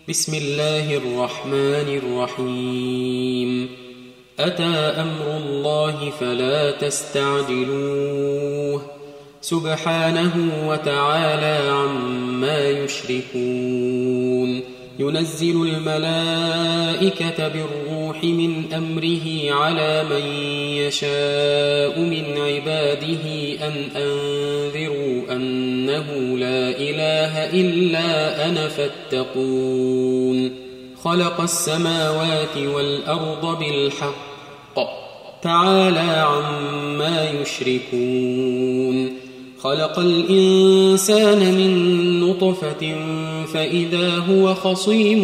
بسم الله الرحمن الرحيم أتى أمر الله فلا تستعجلوه سبحانه وتعالى عما يشركون ينزل الملائكة بالروح من أمره على من يشاء من عباده أن أنذروا أنه لا إله إلا أنا فاتقون خلق السماوات والأرض بالحق تعالى عما يشركون خلق الإنسان من نطفة فإذا هو خصيم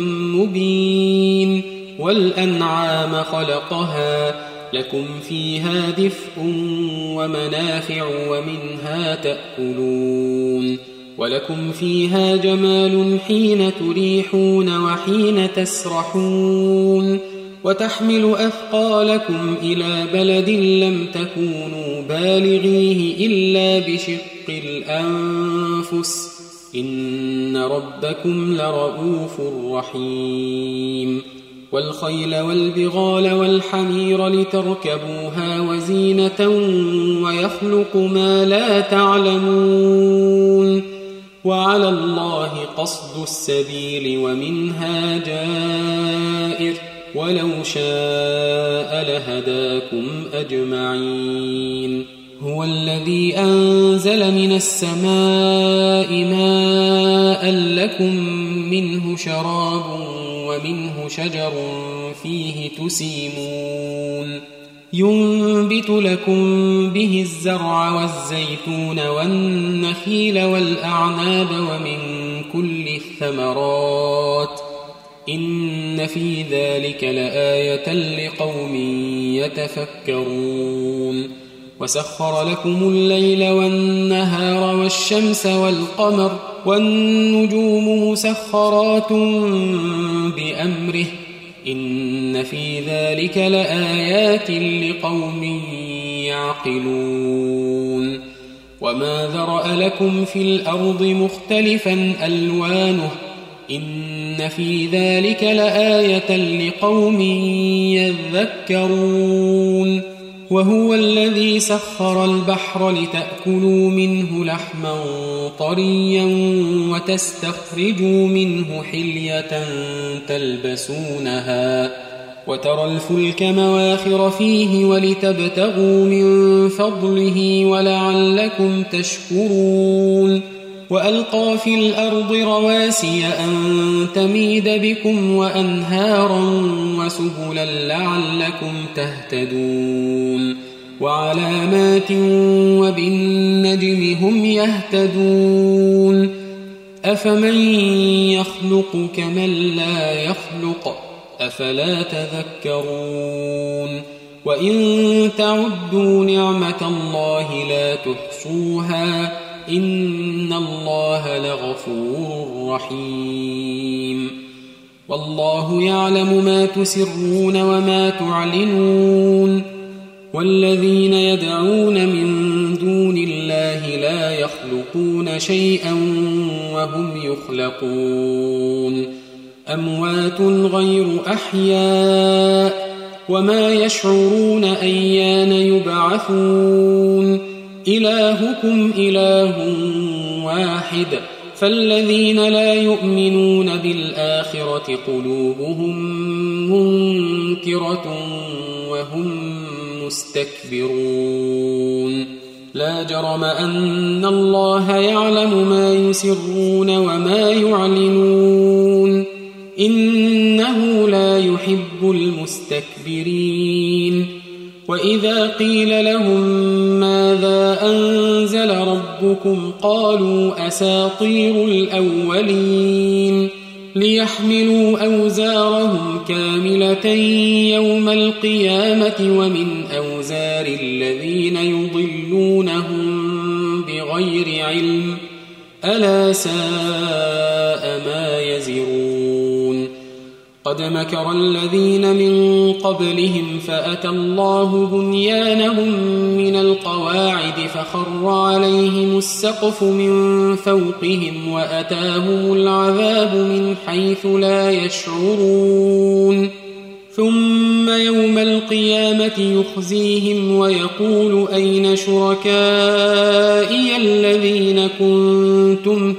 مبين والأنعام خلقها لكم فيها دفء ومنافع ومنها تأكلون ولكم فيها جمال حين تريحون وحين تسرحون وتحمل أثقالكم إلى بلد لم تكونوا بالغيه إلا بشق الأنفس إن ربكم لرؤوف رحيم والخيل والبغال والحمير لتركبوها وزينة ويخلق ما لا تعلمون وعلى الله قصد السبيل ومنها جائر ولو شاء لهداكم أجمعين هو الذي أنزل من السماء ماء لكم منه شراب ومنه شجر فيه تسيمون ينبت لكم به الزرع والزيتون والنخيل والأعناب ومن كل الثمرات إن في ذلك لآية لقوم يتفكرون وسخر لكم الليل والنهار والشمس والقمر والنجوم مسخرات بأمره إن في ذلك لآيات لقوم يعقلون وما ذرأ لكم في الأرض مختلفا ألوانه إن في ذلك لآية لقوم يذكرون وهو الذي سخر البحر لتأكلوا منه لحما طريا وتستخرجوا منه حلية تلبسونها وترى الفلك مواخر فيه ولتبتغوا من فضله ولعلكم تشكرون وألقى في الأرض رواسي أن تميد بكم وأنهارا وسبلا لعلكم تهتدون وعلامات وبالنجم هم يهتدون أفمن يخلق كمن لا يخلق أفلا تذكرون وإن تعدوا نعمة الله لا تحصوها إن الله لغفور رحيم والله يعلم ما تسرون وما تعلنون والذين يدعون من دون الله لا يخلقون شيئا وهم يخلقون أموات غير أحياء وما يشعرون أيان يبعثون إلهكم إله واحد فالذين لا يؤمنون بالآخرة قلوبهم منكرة وهم مستكبرون لا جرم أن الله يعلم ما يسرون وما يعلنون إنه لا يحب المستكبرين وإذا قيل لهم ماذا أنزل ربكم قالوا أساطير الأولين ليحملوا أوزارهم كاملة يوم القيامة ومن أوزار الذين يضلونهم بغير علم ألا ساء ما يزرون وقد مكر الذين من قبلهم فأتى الله بنيانهم من القواعد فخر عليهم السقف من فوقهم وأتاهم العذاب من حيث لا يشعرون ثم يوم القيامة يخزيهم ويقول أين شركائي الذين كنتم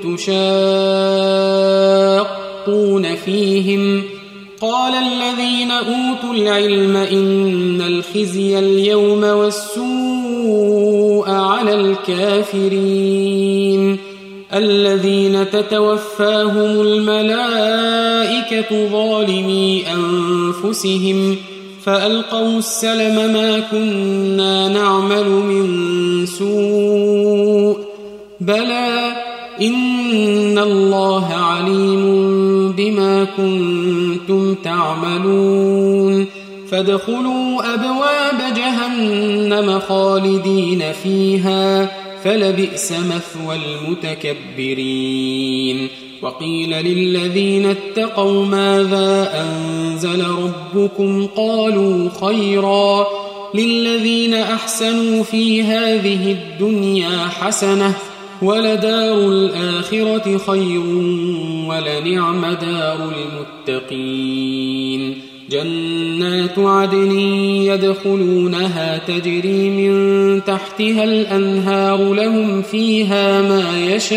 تشاقون فيهم قال الذين أوتوا العلم إن الخزي اليوم والسوء على الكافرين الذين تتوفاهم الملائكة ظالمي أنفسهم فألقوا السلم ما كنا نعمل من سوء بلى إن الله عليم بما كنتم تعملون فادخلوا أبواب جهنم خالدين فيها فلبئس مثوى المتكبرين وقيل للذين اتقوا ماذا أنزل ربكم قالوا خيرا للذين أحسنوا في هذه الدنيا حسنة ولدار الآخرة خير ولنعم دار المتقين جنات عدن يدخلونها تجري من تحتها الأنهار لهم فيها ما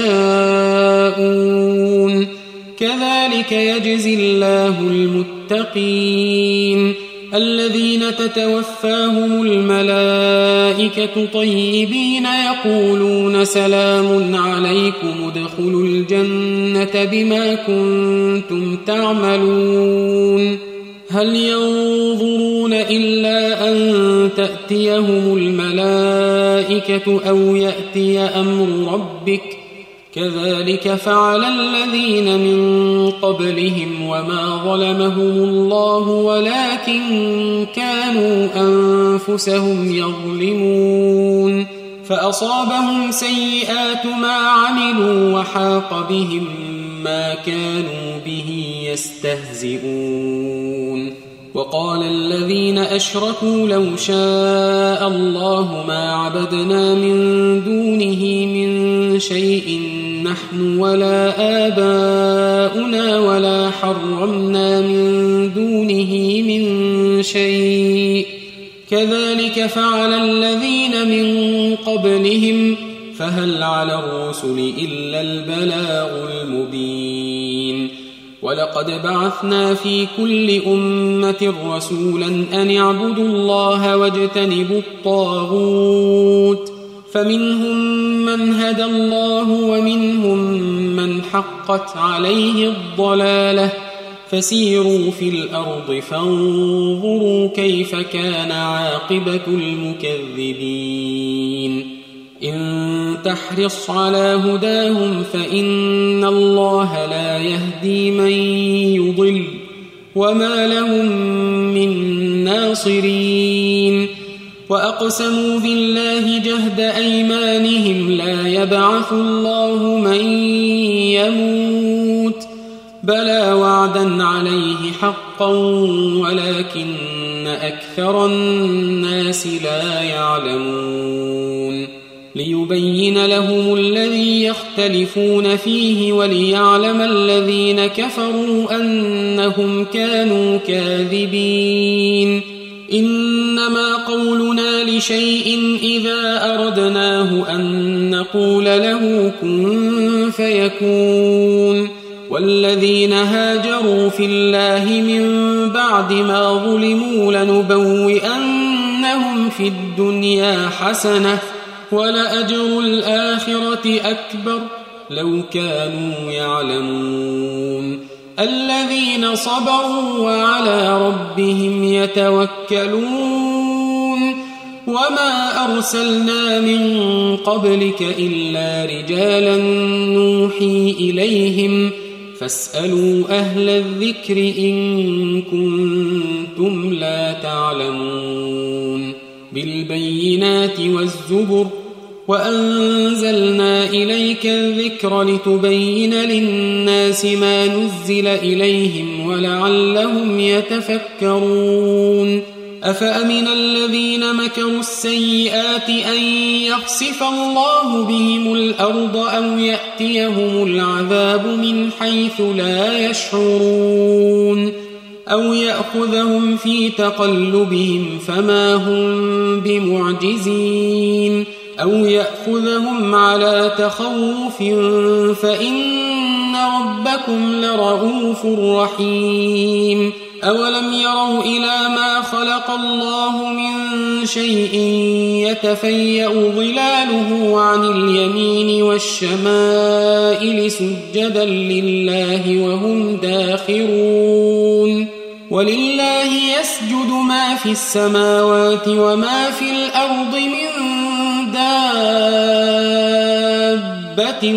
يشاءون كذلك يجزي الله المتقين الذين تتوفاهم الملائكة طيبين يقولون سلام عليكم ادخلوا الجنة بما كنتم تعملون هل ينظرون إلا أن تأتيهم الملائكة أو يأتي أمر ربك كذلك فعل الذين من قبلهم وما ظلمهم الله ولكن كانوا أنفسهم يظلمون فأصابهم سيئات ما عملوا وحاق بهم ما كانوا به يستهزئون وقال الذين أشركوا لو شاء الله ما عبدنا من دونه من شيء نحن ولا آباؤنا ولا حرمنا من دونه من شيء كذلك فعل الذين من قبلهم فهل على الرسل إلا البلاغ المبين ولقد بعثنا في كل أمة رسولا أن اعبدوا الله واجتنبوا الطاغوت فمنهم من هدى الله ومنهم من حقت عليه الضلالة فسيروا في الأرض فانظروا كيف كان عاقبة المكذبين إن تحرص على هداهم فإن الله لا يهدي من يضل وما لهم من ناصرين وأقسموا بالله جهد أيمانهم لا يبعث الله من يموت بلى وعدا عليه حقا ولكن أكثر الناس لا يعلمون ليبين لهم الذي يختلفون فيه وليعلم الذين كفروا أنهم كانوا كاذبين إنما قولنا لشيء إذا أردناه أن نقول له كن فيكون والذين هاجروا في الله من بعد ما ظلموا لنبوئنهم في الدنيا حسنة ولأجر الآخرة أكبر لو كانوا يعلمون الذين صبروا وعلى ربهم يتوكلون وما أرسلنا من قبلك إلا رجالا نوحي إليهم فاسألوا أهل الذكر إن كنتم لا تعلمون بالبينات والزبر وأنزلنا إليك الذكر لتبين للناس ما نزل إليهم ولعلهم يتفكرون أفأمن الذين مكروا السيئات أن يخسف الله بهم الأرض أو يأتيهم العذاب من حيث لا يشعرون أو يأخذهم في تقلبهم فما هم بمعجزين أو يأخذهم على تخوف فإن ربكم لرؤوف رحيم أولم يروا إلى ما خلق الله من شيء يتفيأ ظلاله عن اليمين والشمائل سجدا لله وهم داخرون ولله يسجد ما في السماوات وما في الأرض من دابة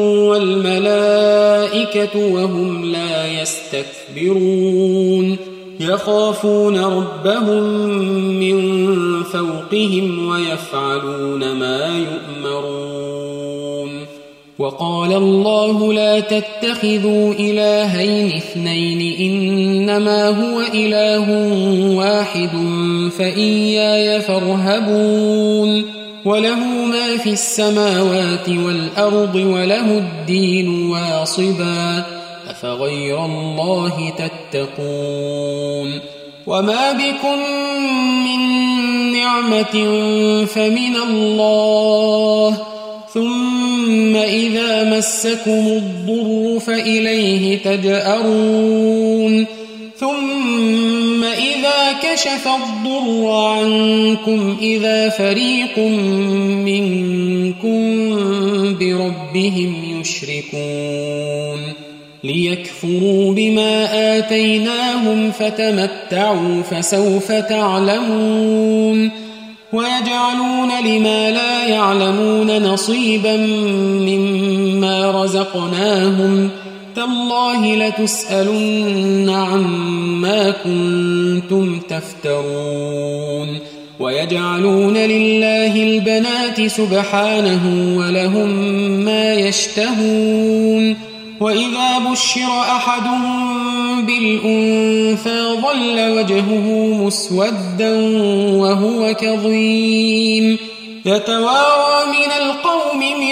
والملائكة وهم لا يستكبرون يخافون ربهم من فوقهم ويفعلون ما يؤمرون وقال الله لا تتخذوا إلهين اثنين إنما هو إله واحد فإياي فارهبون وله ما في السماوات والأرض وله الدين واصبا أفغير الله تتقون وما بكم من نعمة فمن الله ثم إذا مسكم الضر فإليه تجأرون ثم إذا كشف الضر عنكم إذا فريق منكم بربهم يشركون ليكفروا بما آتيناهم فتمتعوا فسوف تعلمون ويجعلون لما لا يعلمون نصيبا مما رزقناهم تالله لتسألن عما كنتم تفترون ويجعلون لله البنات سبحانه ولهم ما يشتهون وإذا بشر أحدهم بالأنثى ظل وجهه مسودا وهو كظيم يتوارى من القوم من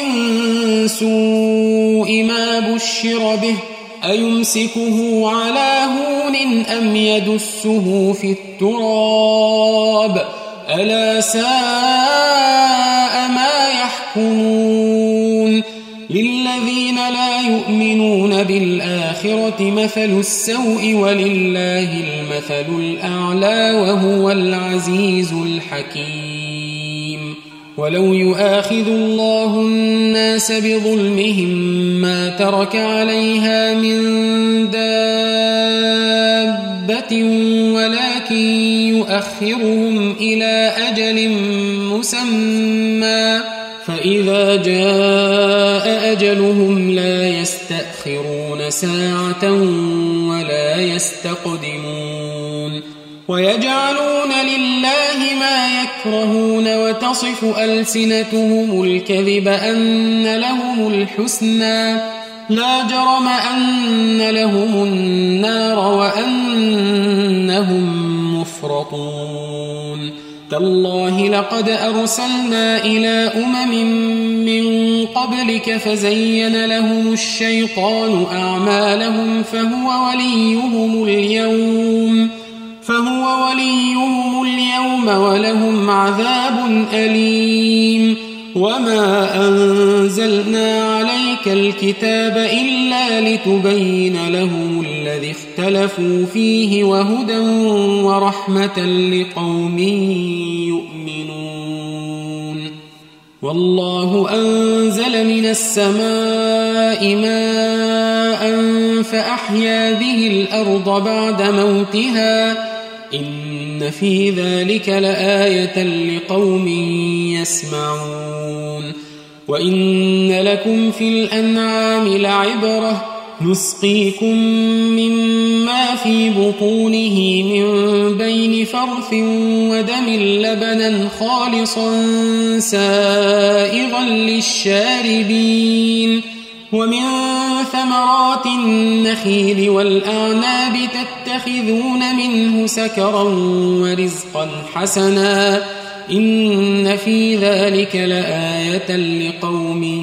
سوء ما بشر به أيمسكه على هون أم يدسه في التراب ألا ساء ما يحكمون للذين لا يؤمنون بالآخرة مثل السوء ولله المثل الأعلى وهو العزيز الحكيم ولو يؤاخذ الله الناس بظلمهم ما ترك عليها من دابة ولكن يؤخرهم إلى أجل مسمى فإذا جاء أجلهم لا يستأخرون ساعة ولا يستقدمون ويجعلون لله ما يكرهون وتصف ألسنتهم الكذب أن لهم الحسنى لا جرم أن لهم النار وأنهم مفرطون تالله لقد أرسلنا إلى من قبلك فزين لهم الشيطان أعمالهم فهو وليهم اليوم ولهم عذاب أليم وما أنزلنا عليك الكتاب إلا لتبين لهم الذي اختلفوا فيه وهدى ورحمة لقوم يؤمنون والله أنزل من السماء ماء فأحيا به الأرض بعد موتها إن في ذلك لآية لقوم يسمعون وإن لكم في الأنعام لعبرة نسقيكم مما في بطونه من بين فرث ودم لبنا خالصا سائغا للشاربين ومن ثمرات النخيل والأعناب تتخذون منه سكرا ورزقا حسنا إن في ذلك لآية لقوم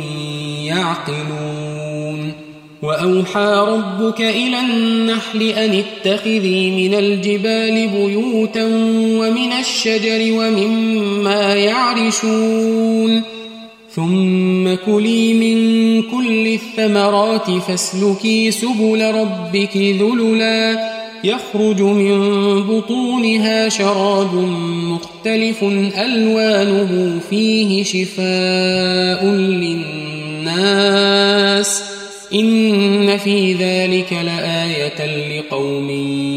يعقلون وأوحى ربك إلى النحل أن اتخذي من الجبال بيوتا ومن الشجر ومما يعرشون ثم كلي من كل الثمرات فاسلكي سبل ربك ذللا يخرج من بطونها شراب مختلف ألوانه فيه شفاء للناس إن في ذلك لآية لقوم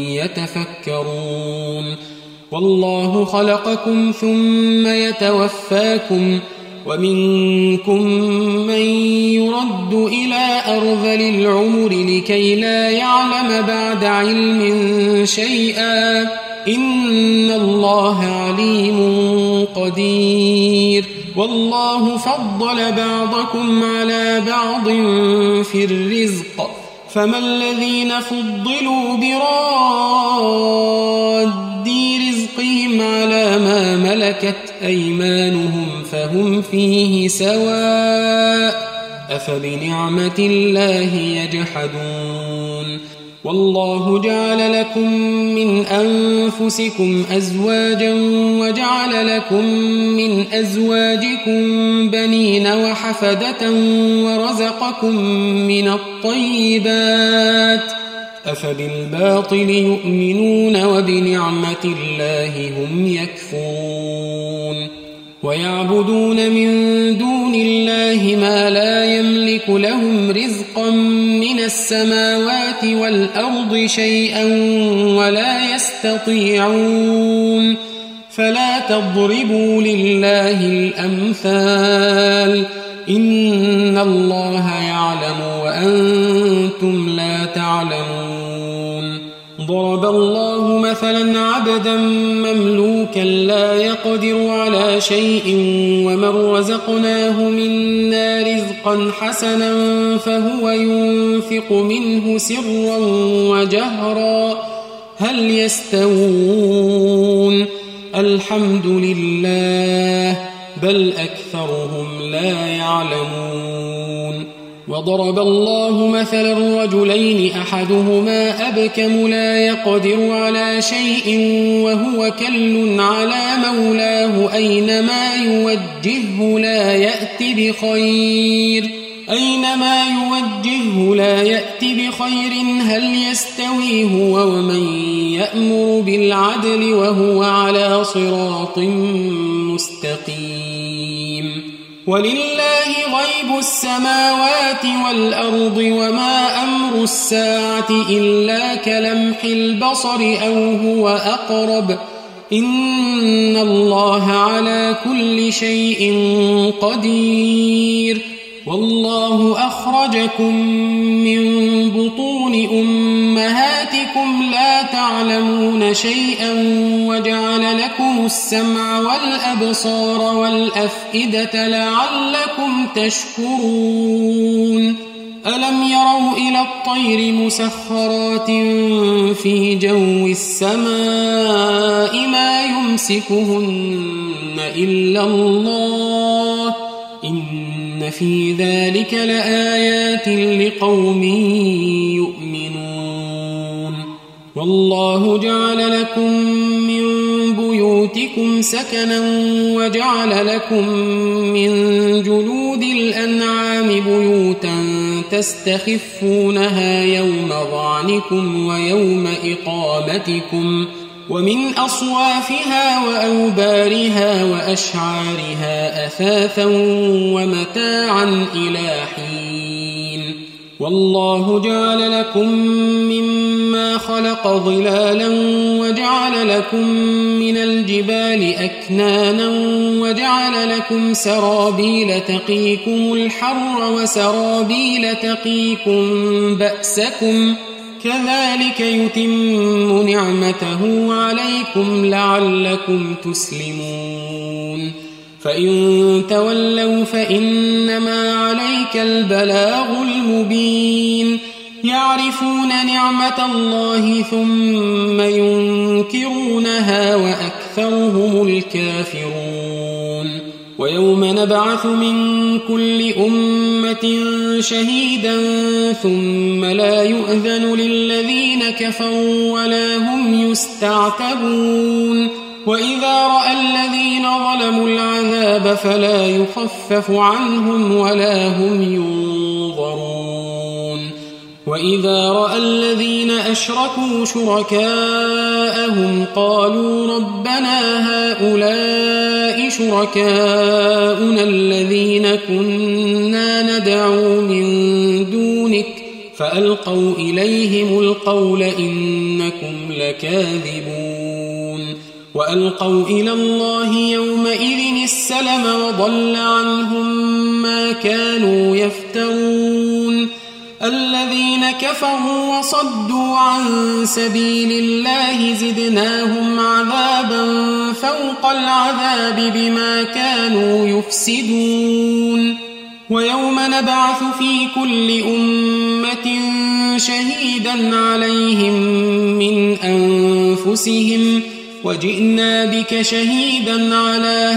يتفكرون والله خلقكم ثم يتوفاكم ومنكم من يرد إلى أرذل العمر لكي لا يعلم بعد علم شيئا إن الله عليم قدير والله فضل بعضكم على بعض في الرزق فما الذين فضلوا براد رزقهم على ما ملكت أيمانهم فهم فيه سواء أفبنعمة الله يجحدون والله جعل لكم من أنفسكم أزواجا وجعل لكم من أزواجكم بنين وحفدة ورزقكم من الطيبات أفبالباطل يؤمنون وبنعمة الله هم يكفرون ويعبدون من دون الله ما لا يملك لهم رزقا من السماوات والأرض شيئا ولا يستطيعون فلا تضربوا لله الأمثال إن الله يعلم وأنتم لا تعلمون ضرب الله مثلا عبدا مملوكا لا يقدر على شيء ومن رزقناه منا رزقا حسنا فهو ينفق منه سرا وجهرا هل يستوون الحمد لله بل أكثرهم لا يعلمون وضرب الله مثلا رجلين أحدهما أبكم لا يقدر على شيء وهو كل على مولاه أينما يوجهه لا يأتي بخير هل يستوي هو ومن يأمر بالعدل وهو على صراط مستقيم ولله غيب السماوات والأرض وما أمر الساعة إلا كلمح البصر أو هو أقرب إن الله على كل شيء قدير والله أخرجكم من بطون أمهاتكم لا تعلمون شيئا وجعل لكم السمع والأبصار والأفئدة لعلكم تشكرون ألم يروا إلى الطير مسخرات في جو السماء ما يمسكهن إلا الله إن في ذلك لآيات لقوم يؤمنون والله جعل لكم من بيوتكم سكنا وجعل لكم من جلود الأنعام بيوتا تستخفونها يوم ظعنكم ويوم إقامتكم ومن أصوافها وأوبارها وأشعارها أثاثا ومتاعا إلى حين والله جعل لكم مما خلق خلق ظلالا وجعل لكم من الجبال أكنانا وجعل لكم سرابيل تقيكم الحر وسرابيل تقيكم بأسكم كذلك يتم نعمته عليكم لعلكم تسلمون فإن تولوا فإنما عليك البلاغ المبين يعرفون نعمة الله ثم ينكرونها وأكثرهم الكافرون ويوم نبعث من كل أمة شهيدا ثم لا يؤذن للذين كفروا ولا هم يستعتبون وإذا رأى الذين ظلموا العذاب فلا يخفف عنهم ولا هم ينظرون وإذا رأى الذين أشركوا شركاءهم قالوا ربنا هؤلاء شركاؤنا الذين كنا ندعو من دونك فألقوا إليهم القول إنكم لكاذبون وألقوا إلى الله يومئذ السلم وضل عنهم ما كانوا يفترون الذين كفروا وصدوا عن سبيل الله زدناهم عذابا فوق العذاب بما كانوا يفسدون ويوم نبعث في كل أمة شهيدا عليهم من أنفسهم وجئنا بك شهيدا على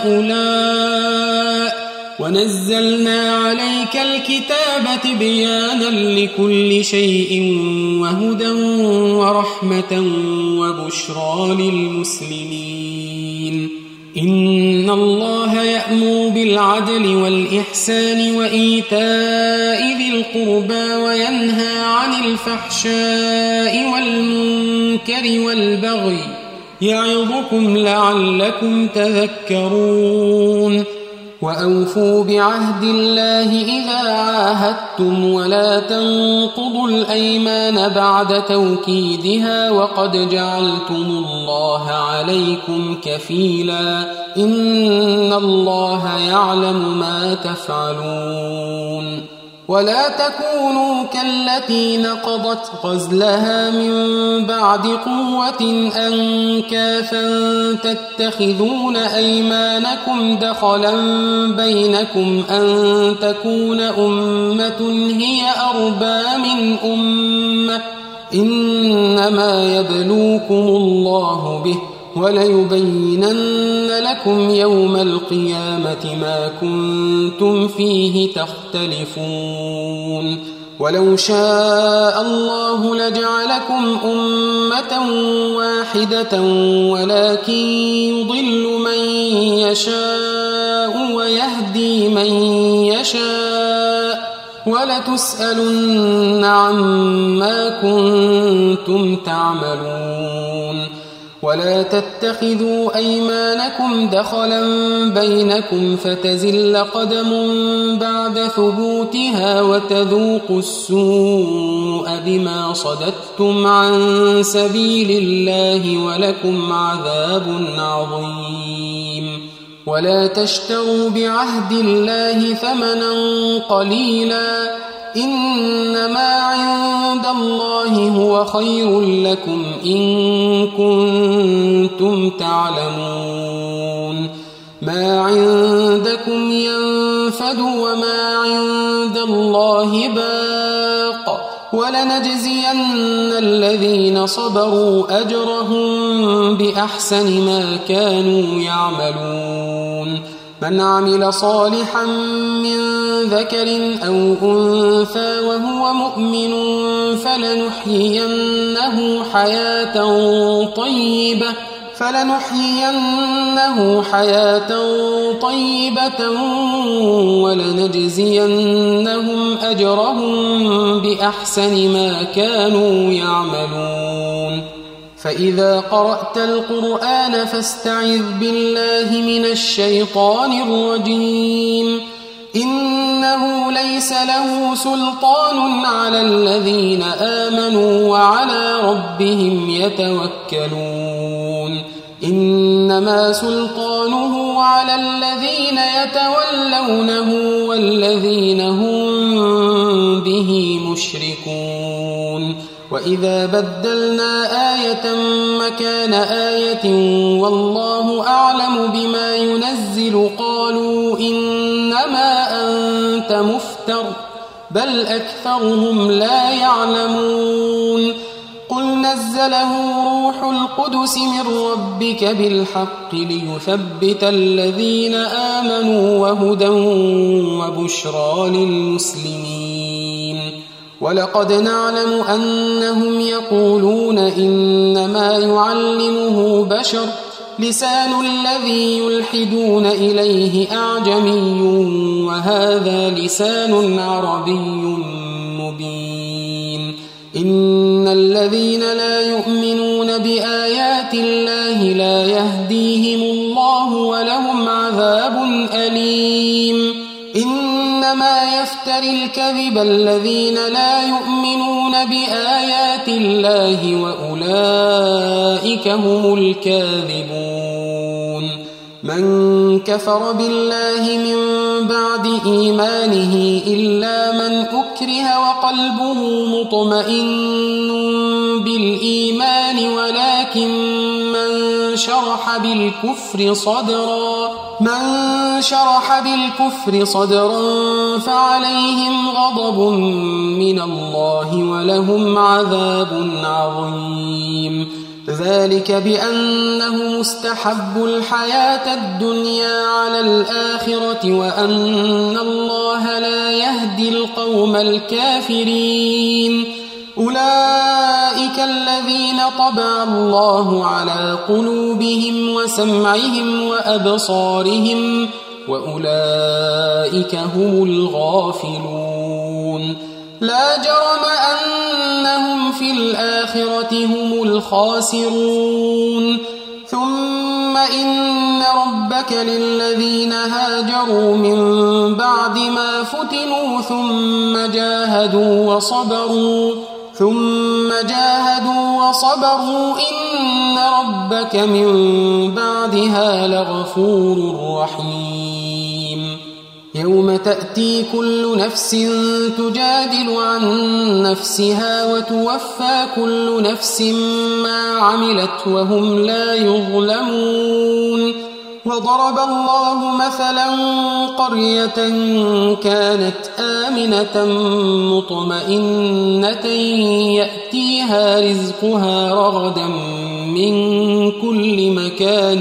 هؤلاء ونزلنا عليك الكتاب تبيانا لكل شيء وهدى ورحمة وبشرى للمسلمين إن الله يأمر بالعدل والإحسان وإيتاء ذي القربى وينهى عن الفحشاء والمنكر والبغي يعظكم لعلكم تذكرون وأوفوا بعهد الله إذا عاهدتم ولا تنقضوا الأيمان بعد توكيدها وقد جعلتم الله عليكم كفيلا إن الله يعلم ما تفعلون ولا تكونوا كالتي نقضت غزلها من بعد قوة أنكاثا تتخذون أيمانكم دخلا بينكم أن تكون أمة هي أربى من أمة إنما يبلوكم الله به وليبينن لكم يوم القيامة ما كنتم فيه تختلفون ولو شاء الله لجعلكم أمة واحدة ولكن يضل من يشاء ويهدي من يشاء ولتسألن عما كنتم تعملون ولا تتخذوا أيمانكم دخلا بينكم فتزل قدم بعد ثبوتها وتذوقوا السوء بما صددتم عن سبيل الله ولكم عذاب عظيم ولا تشتروا بعهد الله ثمنا قليلا إنما عند الله هو خير لكم إن كنتم تعلمون ما عندكم ينفد وما عند الله باق ولنجزين الذين صبروا أجرهم بأحسن ما كانوا يعملون من عمل صالحا من ذكر أو أنثى وهو مؤمن فلنحيينه حياة طيبة ولنجزينهم أجرهم بأحسن ما كانوا يعملون فإذا قرأت القرآن فاستعذ بالله من الشيطان الرجيم إنه ليس له سلطان على الذين آمنوا وعلى ربهم يتوكلون إنما سلطانه على الذين يتولونه والذين هم به مشركون وإذا بدلنا آية مكان آية والله أعلم بما ينزل قالوا إنما أنت مفتر بل أكثرهم لا يعلمون قل نزله روح القدس من ربك بالحق ليثبت الذين آمنوا وهدى وبشرى للمسلمين ولقد نعلم أنهم يقولون إنما يعلمه بشر لسان الذي يلحدون إليه أعجمي وهذا لسان عربي مبين إن الذين لا يؤمنون بآيات الله لا يهديهم الله ولهم عذاب أليم إنما يفتري الكذب الذين لا يؤمنون بآيات الله وأولئك هم الكاذبون من كفر بالله من بعد إيمانه إلا من أكره وقلبه مطمئن بالإيمان ولكن من شرح بالكفر صدرا فعليهم غضب من الله ولهم عذاب عظيم ذلك بأنه مستحب الحياة الدنيا على الآخرة وأن الله لا يهدي القوم الكافرين أولئك الذين طبع الله على قلوبهم وسمعهم وأبصارهم وأولئك هم الغافلون لا جرم أنهم في الآخرة هم الخاسرون ثم إن ربك للذين هاجروا من بعد ما فتنوا ثم جاهدوا وصبروا إن ربك من بعدها لغفور رحيم يوم تأتي كل نفس تجادل عن نفسها وتوفى كل نفس ما عملت وهم لا يظلمون وضرب الله مثلا قرية كانت آمنة مطمئنة يأتيها رزقها رغدا من كل مكان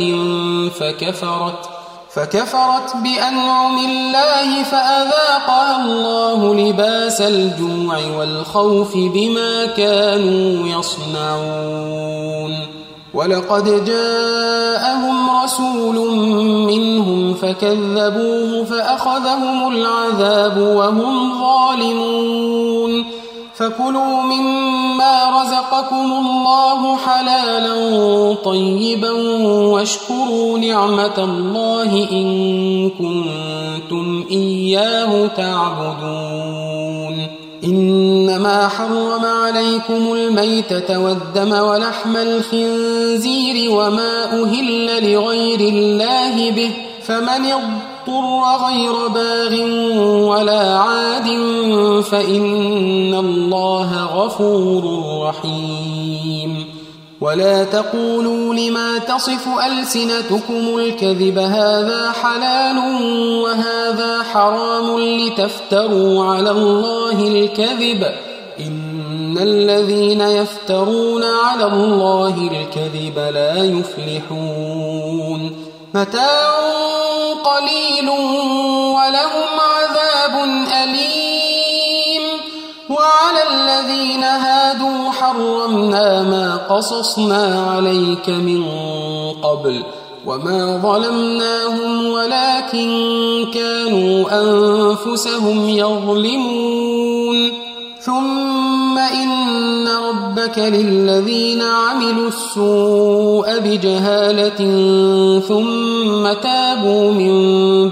فكفرت بأنعم الله فأذاقها الله لباس الجوع والخوف بما كانوا يصنعون ولقد جاءهم رسول منهم فكذبوه فأخذهم العذاب وهم ظالمون فكلوا مما رزقكم الله حلالا طيبا واشكروا نعمة الله إن كنتم إياه تعبدون إنما حرم عليكم الميتة والدم ولحم الخنزير وما أهل لغير الله به فمن اضطر غير باغ ولا عاد فإن الله غفور رحيم ولا تقولوا لما تصف ألسنتكم الكذب هذا حلال وهذا حرام لتفتروا على الله الكذب إن الذين يفترون على الله الكذب لا يفلحون متاع قليل ولهم عذاب أليم وعلى الذين هادوا حرمنا ما قصصنا عليك من قبل وما ظلمناهم ولكن كانوا أنفسهم يظلمون ثم إن ربك للذين عملوا السوء بجهالة ثم تابوا من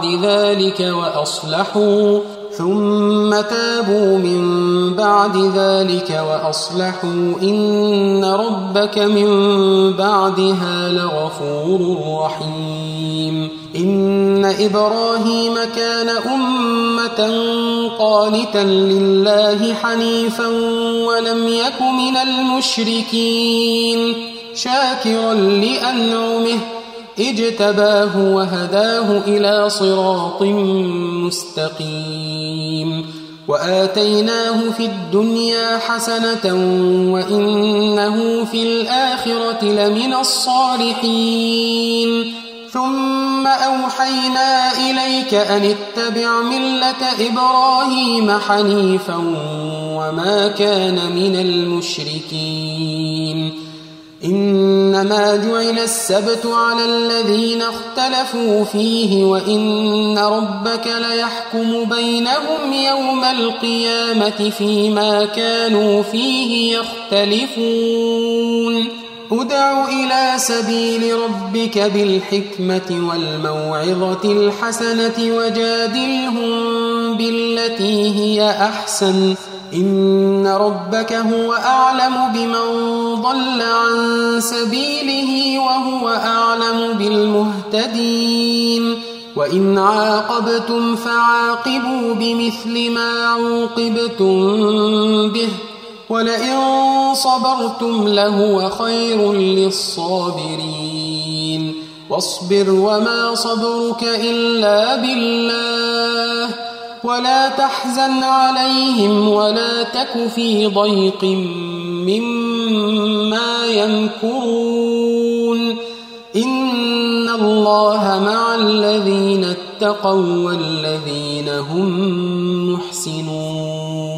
بعد ذلك وأصلحوا إن ربك من بعدها لغفور رحيم إن إبراهيم كان أمة قانتا لله حنيفا ولم يك من المشركين شاكرا لأنعمه اجتباه وهداه إلى صراط مستقيم وآتيناه في الدنيا حسنة وإنه في الآخرة لمن الصالحين ثم أوحينا إليك أن اتبع ملة إبراهيم حنيفا وما كان من المشركين إنما جعل السبت على الذين اختلفوا فيه وإن ربك ليحكم بينهم يوم القيامة فيما كانوا فيه يختلفون ادع إلى سبيل ربك بالحكمة والموعظة الحسنة وجادلهم بالتي هي أحسن إن ربك هو أعلم بمن ضل عن سبيله وهو أعلم بالمهتدين وإن عاقبتم فعاقبوا بمثل ما عوقبتم به ولئن صبرتم لهو خير للصابرين واصبر وما صبرك إلا بالله ولا تحزن عليهم ولا تك في ضيق مما يمكرون إن الله مع الذين اتقوا والذين هم محسنون